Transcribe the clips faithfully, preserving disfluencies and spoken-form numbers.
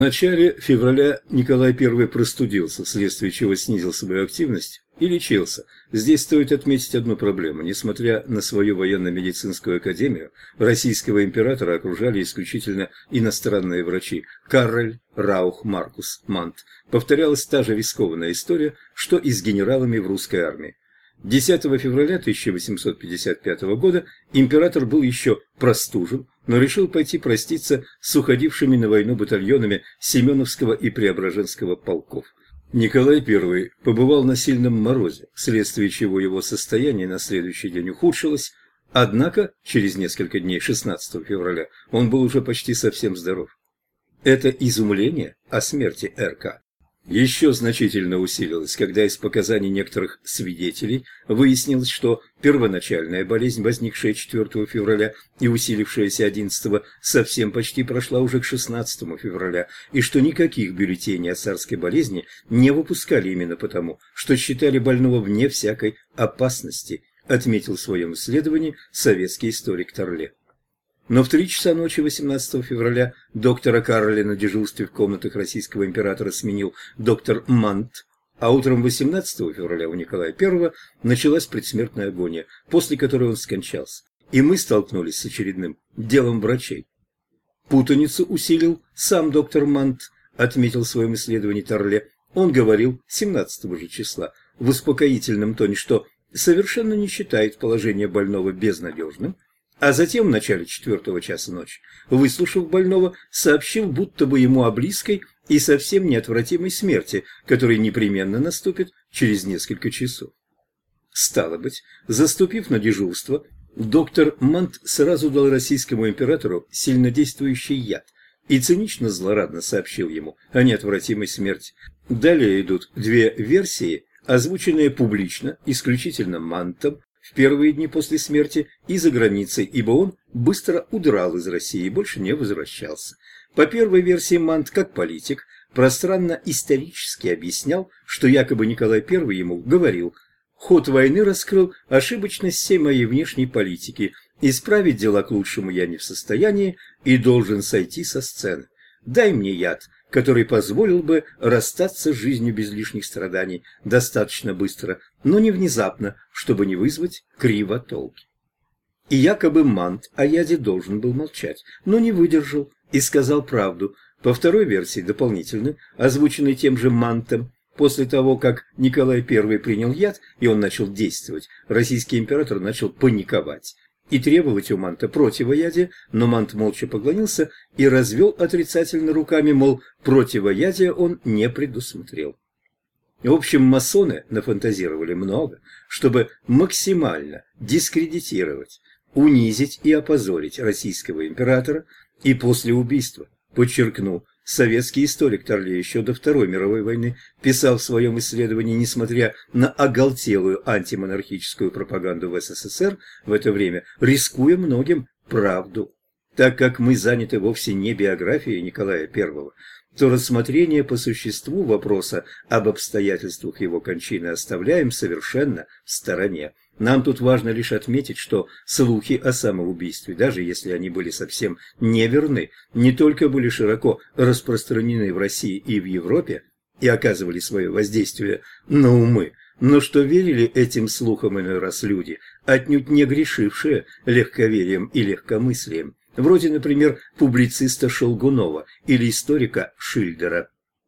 В начале февраля Николай Первый простудился, вследствие чего снизил свою активность и лечился. Здесь стоит отметить одну проблему. Несмотря на свою военно-медицинскую академию, российского императора окружали исключительно иностранные врачи. Кароль Раух Маркус Мант. Повторялась та же рискованная история, что и с генералами в русской армии. десятого февраля тысяча восемьсот пятьдесят пятого года император был еще простужен, но решил пойти проститься с уходившими на войну батальонами Семеновского и Преображенского полков. Николай Первый побывал на сильном морозе, вследствие чего его состояние на следующий день ухудшилось, однако через несколько дней, шестнадцатого февраля, он был уже почти совсем здоров. Это изумление о смерти Р К еще значительно усилилось, когда из показаний некоторых свидетелей выяснилось, что первоначальная болезнь, возникшая четвёртого февраля и усилившаяся одиннадцатого, совсем почти прошла уже к шестнадцатому февраля, и что никаких бюллетеней о царской болезни не выпускали именно потому, что считали больного вне всякой опасности, отметил в своем исследовании советский историк Торле. Но в три часа ночи восемнадцатого февраля доктора Кароля на дежурстве в комнатах российского императора сменил доктор Мант, а утром восемнадцатого февраля у Николая Первого началась предсмертная агония, после которой он скончался. И мы столкнулись с очередным делом врачей. Путаницу усилил сам доктор Мант, отметил в своем исследовании Торле. Он говорил семнадцатого же числа в успокоительном тоне, что совершенно не считает положение больного безнадежным, а затем в начале четвертого часа ночи, выслушав больного, сообщил будто бы ему о близкой и совсем неотвратимой смерти, которая непременно наступит через несколько часов. Стало быть, заступив на дежурство, доктор Мант сразу дал российскому императору сильнодействующий яд и цинично-злорадно сообщил ему о неотвратимой смерти. Далее идут две версии, озвученные публично, исключительно Мантом, в первые дни после смерти и за границей, ибо он быстро удрал из России и больше не возвращался. По первой версии Мант, как политик, пространно-исторически объяснял, что якобы Николай Первый ему говорил: «Ход войны раскрыл ошибочность всей моей внешней политики, исправить дела к лучшему я не в состоянии и должен сойти со сцены. Дай мне яд, который позволил бы расстаться с жизнью без лишних страданий достаточно быстро, но не внезапно, чтобы не вызвать кривотолки». И якобы Мант о яде должен был молчать, но не выдержал и сказал правду. По второй версии, дополнительно, озвученной тем же Мантом, после того, как Николай Первый принял яд и он начал действовать, российский император начал паниковать и требовать у Манта противоядия, но Мант молча поклонился и развел отрицательно руками, мол, противоядия он не предусмотрел. В общем, масоны нафантазировали много, чтобы максимально дискредитировать, унизить и опозорить российского императора, и после убийства, подчеркну, советский историк Торле еще до Второй мировой войны писал в своем исследовании, несмотря на оголтелую антимонархическую пропаганду в С С С Р в это время, рискуя многим правду. Так как мы заняты вовсе не биографией Николая Первого, то рассмотрение по существу вопроса об обстоятельствах его кончины оставляем совершенно в стороне. Нам тут важно лишь отметить, что слухи о самоубийстве, даже если они были совсем неверны, не только были широко распространены в России и в Европе и оказывали свое воздействие на умы, но что верили этим слухам иной раз люди, отнюдь не грешившие легковерием и легкомыслием, вроде, например, публициста Шелгунова или историка Шильдера.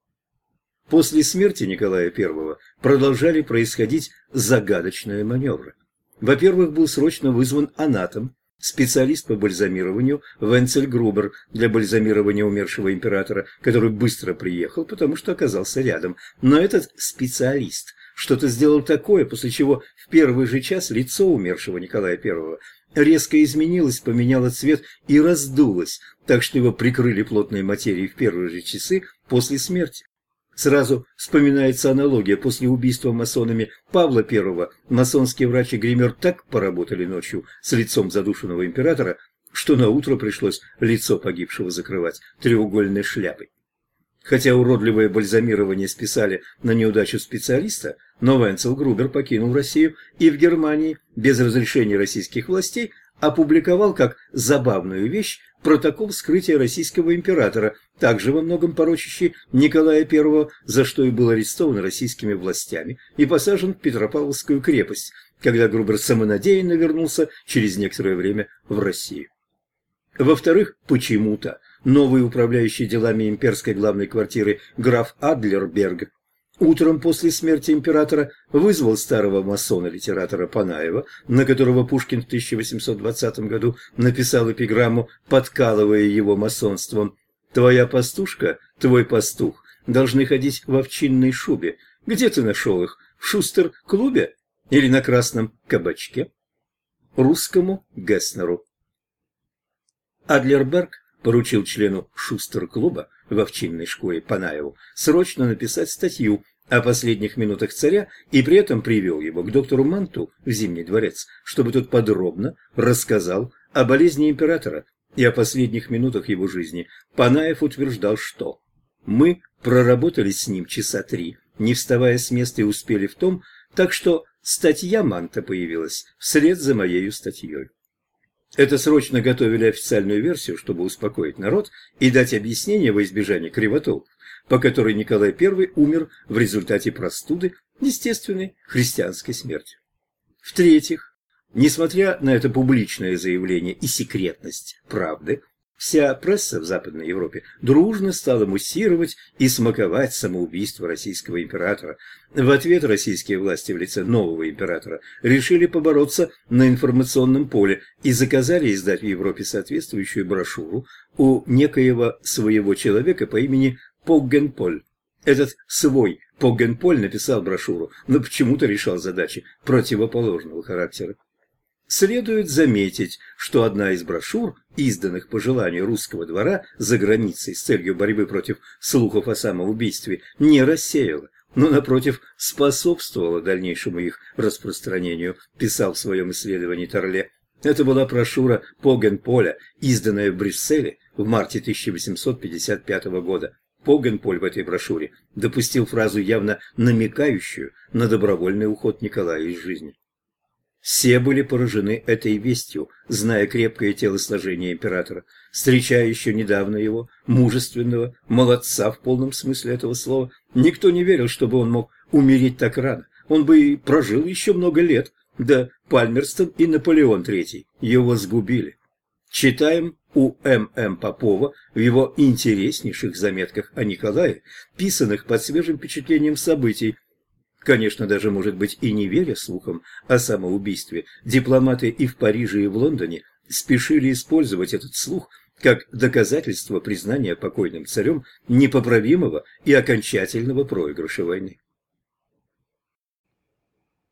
После смерти Николая Первого продолжали происходить загадочные маневры. Во-первых, был срочно вызван анатом, специалист по бальзамированию Венцель Грубер для бальзамирования умершего императора, который быстро приехал, потому что оказался рядом. Но этот специалист что-то сделал такое, после чего в первый же час лицо умершего Николая Первого резко изменилось, поменяло цвет и раздулось, так что его прикрыли плотной материей в первые же часы после смерти. Сразу вспоминается аналогия. После убийства масонами Павла Первого масонские врачи и гример так поработали ночью с лицом задушенного императора, что наутро пришлось лицо погибшего закрывать треугольной шляпой. Хотя уродливое бальзамирование списали на неудачу специалиста, но Венцель Грубер покинул Россию и в Германии без разрешения российских властей опубликовал как забавную вещь протокол вскрытия российского императора, также во многом порочащий Николая Первого, за что и был арестован российскими властями и посажен в Петропавловскую крепость, когда Грубер самонадеянно вернулся через некоторое время в Россию. Во-вторых, почему-то новый управляющий делами имперской главной квартиры граф Адлерберг утром после смерти императора вызвал старого масона-литератора Панаева, на которого Пушкин в тысяча восемьсот двадцатом году написал эпиграмму, подкалывая его масонством: «Твоя пастушка, твой пастух должны ходить в овчинной шубе. Где ты нашел их? В Шустер-клубе или на красном кабачке?» Русскому Гесснеру. Адлерберг поручил члену Шустер-клуба в овчинной шкуре Панаеву срочно написать статью о последних минутах царя и при этом привел его к доктору Манту в Зимний дворец, чтобы тот подробно рассказал о болезни императора и о последних минутах его жизни. Панаев утверждал, что «мы проработали с ним часа три, не вставая с места, и успели в том, так что статья Манта появилась вслед за моею статьей». Это срочно готовили официальную версию, чтобы успокоить народ и дать объяснение во избежание кривотолков, по которой Николай Первый умер в результате простуды, естественной христианской смерти. В-третьих, несмотря на это публичное заявление и секретность правды, вся пресса в Западной Европе дружно стала муссировать и смаковать самоубийство российского императора. В ответ российские власти в лице нового императора решили побороться на информационном поле и заказали издать в Европе соответствующую брошюру у некоего своего человека по имени Поггенполь. Этот свой Поггенполь написал брошюру, но почему-то решал задачи противоположного характера. Следует заметить, что одна из брошюр, изданных по желанию русского двора за границей с целью борьбы против слухов о самоубийстве, не рассеяла, но, напротив, способствовала дальнейшему их распространению, писал в своем исследовании Торле. Это была брошюра Поггенполя, изданная в Брюсселе в марте тысяча восемьсот пятьдесят пятого года. Поггенполь в этой брошюре допустил фразу, явно намекающую на добровольный уход Николая из жизни. Все были поражены этой вестью, зная крепкое телосложение императора, встречая еще недавно его, мужественного, молодца в полном смысле этого слова. Никто не верил, чтобы он мог умереть так рано. Он бы и прожил еще много лет. Да Пальмерстон и Наполеон Третий его сгубили. Читаем у М М Попова в его интереснейших заметках о Николае, писанных под свежим впечатлением событий. Конечно, даже, может быть, и не веря слухам о самоубийстве, дипломаты и в Париже, и в Лондоне спешили использовать этот слух как доказательство признания покойным царем непоправимого и окончательного проигрыша войны.